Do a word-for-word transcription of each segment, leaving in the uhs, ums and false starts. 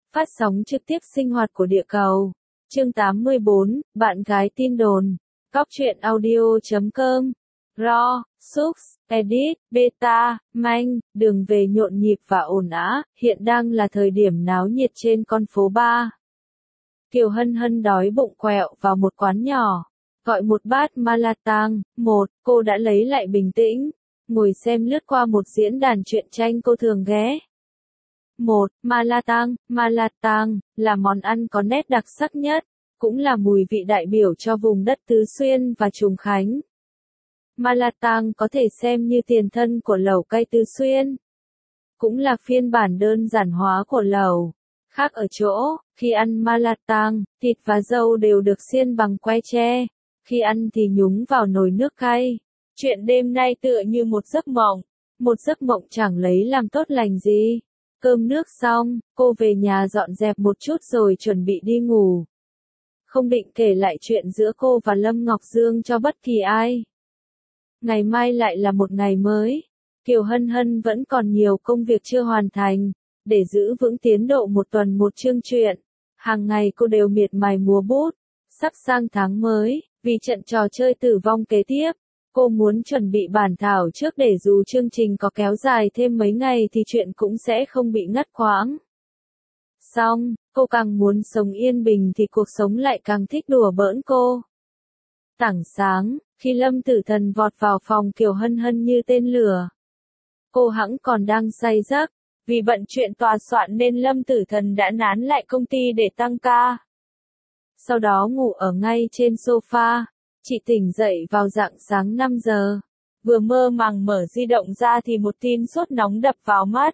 Phát sóng trực tiếp sinh hoạt của địa cầu. Chương tám mươi bốn, bạn gái tin đồn. Góc truyện audio chấm com. Raw, Sux, Edit, Beta, Manh, đường về nhộn nhịp và ồn ào, hiện đang là thời điểm náo nhiệt trên con phố ba. Kiều Hân Hân đói bụng quẹo vào một quán nhỏ, gọi một bát Malatang. Một, cô đã lấy lại bình tĩnh, ngồi xem lướt qua một diễn đàn truyện tranh cô thường ghé. Một, Malatang, Malatang, là món ăn có nét đặc sắc nhất, cũng là mùi vị đại biểu cho vùng đất Tứ Xuyên và Trùng Khánh. Malatang có thể xem như tiền thân của lẩu cay Tứ Xuyên, cũng là phiên bản đơn giản hóa của lẩu. Khác ở chỗ, khi ăn Malatang, thịt và dâu đều được xiên bằng que tre, khi ăn thì nhúng vào nồi nước cay. Chuyện đêm nay tựa như một giấc mộng, một giấc mộng chẳng lấy làm tốt lành gì. Cơm nước xong, cô về nhà dọn dẹp một chút rồi chuẩn bị đi ngủ. Không định kể lại chuyện giữa cô và Lâm Ngọc Dương cho bất kỳ ai. Ngày mai lại là một ngày mới. Kiều Hân Hân vẫn còn nhiều công việc chưa hoàn thành. Để giữ vững tiến độ một tuần một chương truyện, hàng ngày cô đều miệt mài múa bút. Sắp sang tháng mới, vì trận trò chơi tử vong kế tiếp, cô muốn chuẩn bị bản thảo trước để dù chương trình có kéo dài thêm mấy ngày thì chuyện cũng sẽ không bị ngắt quãng. Xong, cô càng muốn sống yên bình thì cuộc sống lại càng thích đùa bỡn cô. Tảng sáng, khi Lâm Tử Thần vọt vào phòng Kiều Hân Hân như tên lửa. Cô hẵng còn đang say giấc, vì bận chuyện tòa soạn nên Lâm Tử Thần đã nán lại công ty để tăng ca. Sau đó ngủ ở ngay trên sofa, chị tỉnh dậy vào rạng sáng năm giờ. Vừa mơ màng mở di động ra thì một tin sốt nóng đập vào mắt.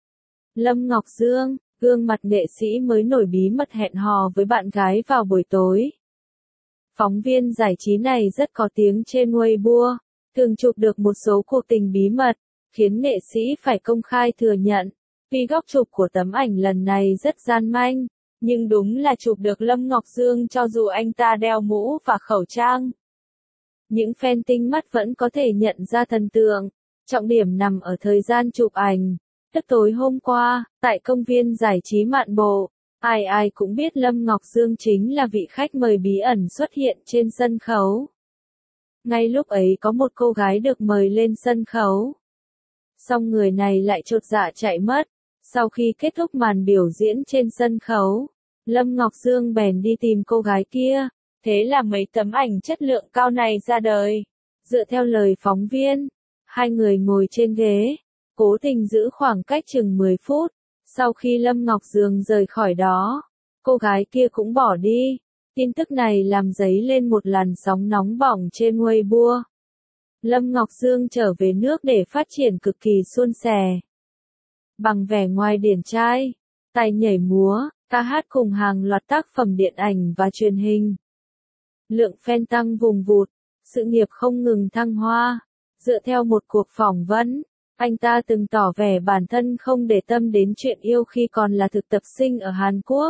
Lâm Ngọc Dương, gương mặt nghệ sĩ mới nổi bí mật hẹn hò với bạn gái vào buổi tối. Phóng viên giải trí này rất có tiếng trên Weibo, thường chụp được một số cuộc tình bí mật, khiến nghệ sĩ phải công khai thừa nhận. Vì góc chụp của tấm ảnh lần này rất gian manh, nhưng đúng là chụp được Lâm Ngọc Dương cho dù anh ta đeo mũ và khẩu trang. Những fan tinh mắt vẫn có thể nhận ra thần tượng. Trọng điểm nằm ở thời gian chụp ảnh. Tức tối hôm qua, tại công viên giải trí Mạn Bộ, ai ai cũng biết Lâm Ngọc Dương chính là vị khách mời bí ẩn xuất hiện trên sân khấu. Ngay lúc ấy có một cô gái được mời lên sân khấu. Song người này lại chột dạ chạy mất. Sau khi kết thúc màn biểu diễn trên sân khấu, Lâm Ngọc Dương bèn đi tìm cô gái kia. Thế là mấy tấm ảnh chất lượng cao này ra đời. Dựa theo lời phóng viên, hai người ngồi trên ghế, cố tình giữ khoảng cách chừng mười phút. Sau khi Lâm Ngọc Dương rời khỏi đó, cô gái kia cũng bỏ đi. Tin tức này làm dấy lên một làn sóng nóng bỏng trên Weibo. Lâm Ngọc Dương trở về nước để phát triển cực kỳ suôn sẻ. Bằng vẻ ngoài điển trai, tài nhảy múa, ca hát cùng hàng loạt tác phẩm điện ảnh và truyền hình. Lượng fan tăng vùng vụt, sự nghiệp không ngừng thăng hoa. Dựa theo một cuộc phỏng vấn, anh ta từng tỏ vẻ bản thân không để tâm đến chuyện yêu khi còn là thực tập sinh ở Hàn Quốc.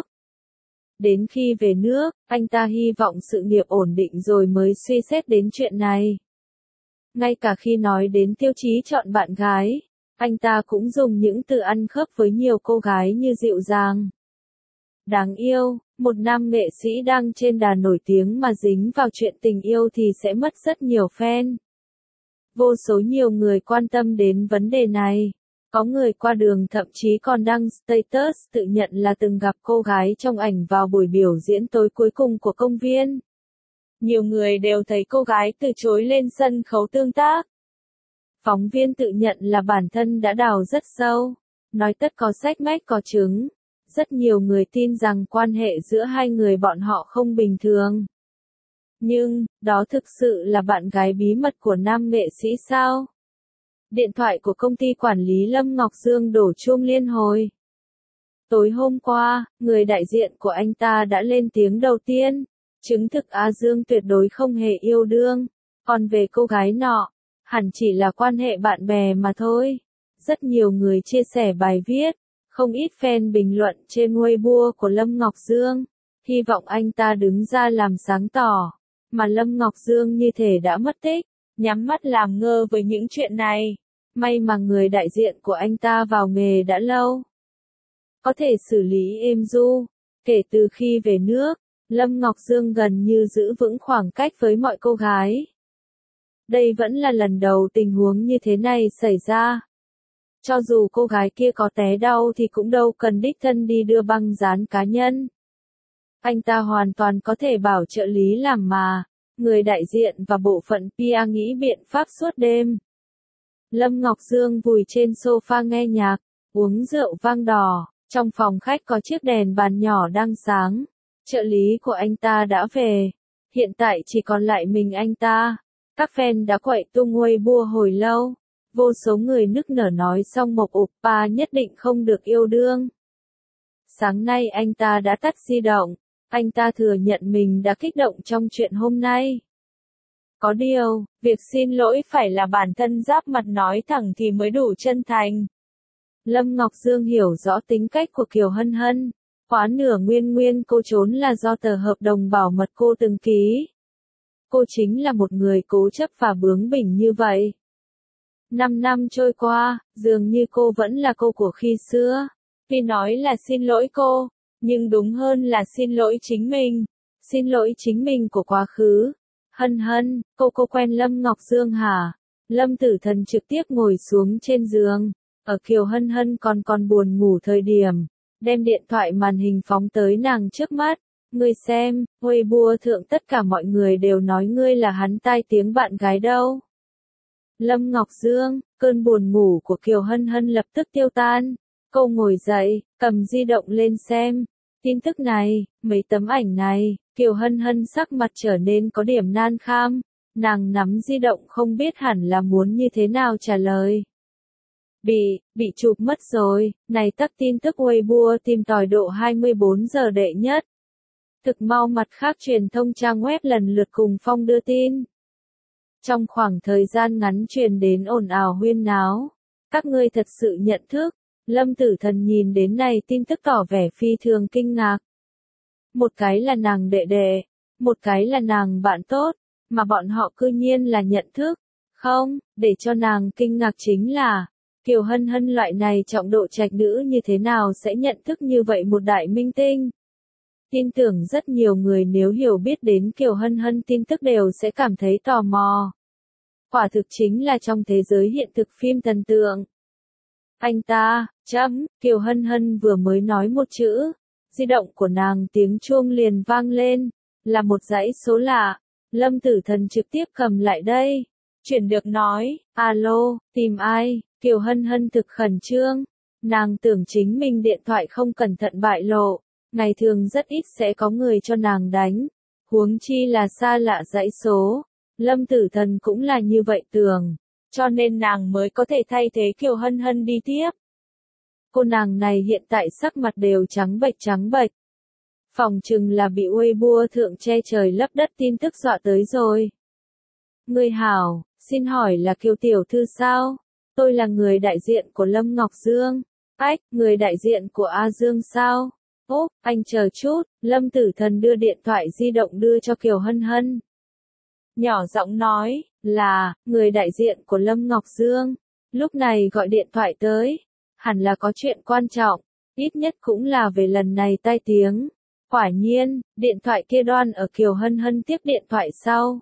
Đến khi về nước, anh ta hy vọng sự nghiệp ổn định rồi mới suy xét đến chuyện này. Ngay cả khi nói đến tiêu chí chọn bạn gái, anh ta cũng dùng những từ ăn khớp với nhiều cô gái như dịu dàng, đáng yêu. Một nam nghệ sĩ đang trên đà nổi tiếng mà dính vào chuyện tình yêu thì sẽ mất rất nhiều fan. Vô số nhiều người quan tâm đến vấn đề này. Có người qua đường thậm chí còn đăng status tự nhận là từng gặp cô gái trong ảnh vào buổi biểu diễn tối cuối cùng của công viên. Nhiều người đều thấy cô gái từ chối lên sân khấu tương tác. Phóng viên tự nhận là bản thân đã đào rất sâu, nói tất có sách mách có chứng. Rất nhiều người tin rằng quan hệ giữa hai người bọn họ không bình thường. Nhưng, đó thực sự là bạn gái bí mật của nam nghệ sĩ sao? Điện thoại của công ty quản lý Lâm Ngọc Dương đổ chuông liên hồi. Tối hôm qua, người đại diện của anh ta đã lên tiếng đầu tiên, chứng thực A Dương tuyệt đối không hề yêu đương. Còn về cô gái nọ, hẳn chỉ là quan hệ bạn bè mà thôi. Rất nhiều người chia sẻ bài viết. Không ít fan bình luận trên Weibo của Lâm Ngọc Dương, hy vọng anh ta đứng ra làm sáng tỏ, mà Lâm Ngọc Dương như thể đã mất tích, nhắm mắt làm ngơ với những chuyện này. May mà người đại diện của anh ta vào nghề đã lâu. có thể xử lý êm du. Kể từ khi về nước, Lâm Ngọc Dương gần như giữ vững khoảng cách với mọi cô gái. Đây vẫn là lần đầu tình huống như thế này xảy ra. Cho dù cô gái kia có té đau thì cũng đâu cần đích thân đi đưa băng dán cá nhân. Anh ta hoàn toàn có thể bảo trợ lý làm mà. Người đại diện và bộ phận pê e nghĩ biện pháp suốt đêm. Lâm Ngọc Dương vùi trên sofa nghe nhạc, uống rượu vang đỏ. Trong phòng khách có chiếc đèn bàn nhỏ đang sáng. Trợ lý của anh ta đã về. Hiện tại chỉ còn lại mình anh ta. Các fan đã quậy tung Weibo hồi lâu. Vô số người nức nở nói Song Mộc Oppa nhất định không được yêu đương. Sáng nay anh ta đã tắt di động. Anh ta thừa nhận mình đã kích động trong chuyện hôm nay. Có điều, việc xin lỗi phải là bản thân giáp mặt nói thẳng thì mới đủ chân thành. Lâm Ngọc Dương hiểu rõ tính cách của Kiều Hân Hân. Khóa nửa nguyên nguyên cô trốn là do tờ hợp đồng bảo mật cô từng ký. Cô chính là một người cố chấp và bướng bỉnh như vậy. Năm năm trôi qua, dường như cô vẫn là cô của khi xưa. Vì nói là xin lỗi cô, nhưng đúng hơn là xin lỗi chính mình. Xin lỗi chính mình của quá khứ. Hân Hân, cô cô quen Lâm Ngọc Dương hả? Lâm Tử Thần trực tiếp ngồi xuống trên giường. Ở Kiều Hân Hân còn còn buồn ngủ thời điểm. Đem điện thoại màn hình phóng tới nàng trước mắt. Ngươi xem, Weibo thượng tất cả mọi người đều nói ngươi là hắn tai tiếng bạn gái đâu. Lâm Ngọc Dương, cơn buồn ngủ của Kiều Hân Hân lập tức tiêu tan. Cô ngồi dậy, cầm di động lên xem. Tin tức này, mấy tấm ảnh này, Kiều Hân Hân sắc mặt trở nên có điểm nan kham. Nàng nắm di động không biết hẳn là muốn như thế nào trả lời. Bị, bị chụp mất rồi, này tắt tin tức Weibo tìm tòi độ hai mươi bốn giờ đệ nhất. Thực mau mặt khác truyền thông trang web lần lượt cùng phong đưa tin. Trong khoảng thời gian ngắn truyền đến ồn ào huyên náo. Các ngươi thật sự nhận thức. Lâm Tử Thần nhìn đến này tin tức tỏ vẻ phi thường kinh ngạc. Một cái là nàng đệ đệ, một cái là nàng bạn tốt, mà bọn họ cư nhiên là nhận thức. Không, để cho nàng kinh ngạc chính là, Kiều Hân Hân loại này trọng độ trạch nữ như thế nào sẽ nhận thức như vậy một đại minh tinh. Tin tưởng rất nhiều người nếu hiểu biết đến Kiều Hân Hân tin tức đều sẽ cảm thấy tò mò. Quả thực chính là trong thế giới hiện thực phim thần tượng. Anh ta, chấm, Kiều Hân Hân vừa mới nói một chữ. Di động của nàng tiếng chuông liền vang lên. Là một dãy số lạ. Lâm Tử Thần trực tiếp cầm lại đây. Chuyển được nói, alo, tìm ai? Kiều Hân Hân thực khẩn trương. Nàng tưởng chính mình điện thoại không cẩn thận bại lộ. Ngày thường rất ít sẽ có người cho nàng đánh. Huống chi là xa lạ dãy số. Lâm Tử Thần cũng là như vậy tưởng. Cho nên nàng mới có thể thay thế Kiều Hân Hân đi tiếp. Cô nàng này hiện tại sắc mặt đều trắng bệch trắng bệch. Phòng chừng là bị Weibo thượng che trời lấp đất tin tức dọa tới rồi. Người hảo, xin hỏi là Kiều tiểu thư sao? Tôi là người đại diện của Lâm Ngọc Dương. Ách, người đại diện của A Dương sao? Ốp, anh chờ chút, Lâm Tử Thần đưa điện thoại di động đưa cho Kiều Hân Hân. Nhỏ giọng nói, là, người đại diện của Lâm Ngọc Dương. Lúc này gọi điện thoại tới. Hẳn là có chuyện quan trọng. Ít nhất cũng là về lần này tai tiếng. Quả nhiên, điện thoại kia đoan ở Kiều Hân Hân tiếp điện thoại sau.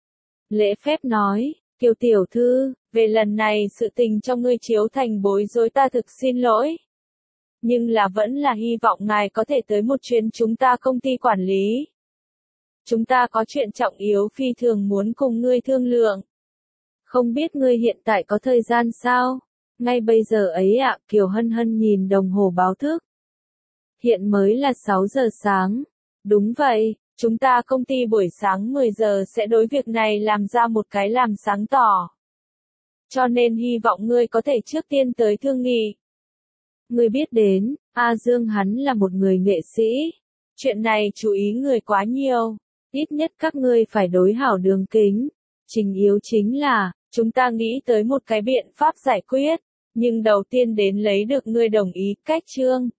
Lễ phép nói, Kiều tiểu thư, về lần này sự tình cho ngươi chiếu thành bối rối ta thực xin lỗi. Nhưng là vẫn là hy vọng ngài có thể tới một chuyến chúng ta công ty quản lý. Chúng ta có chuyện trọng yếu phi thường muốn cùng ngươi thương lượng. Không biết ngươi hiện tại có thời gian sao? Ngay bây giờ ấy ạ, Kiều Hân Hân nhìn đồng hồ báo thức. Hiện mới là sáu giờ sáng. Đúng vậy, chúng ta công ty buổi sáng mười giờ sẽ đối việc này làm ra một cái làm sáng tỏ. Cho nên hy vọng ngươi có thể trước tiên tới thương nghị. Ngươi biết đến, A Dương hắn là một người nghệ sĩ. Chuyện này chú ý người quá nhiều. Ít nhất các ngươi phải đối hảo đường kính. Trình yếu chính là, chúng ta nghĩ tới một cái biện pháp giải quyết. Nhưng đầu tiên đến lấy được ngươi đồng ý cách chương.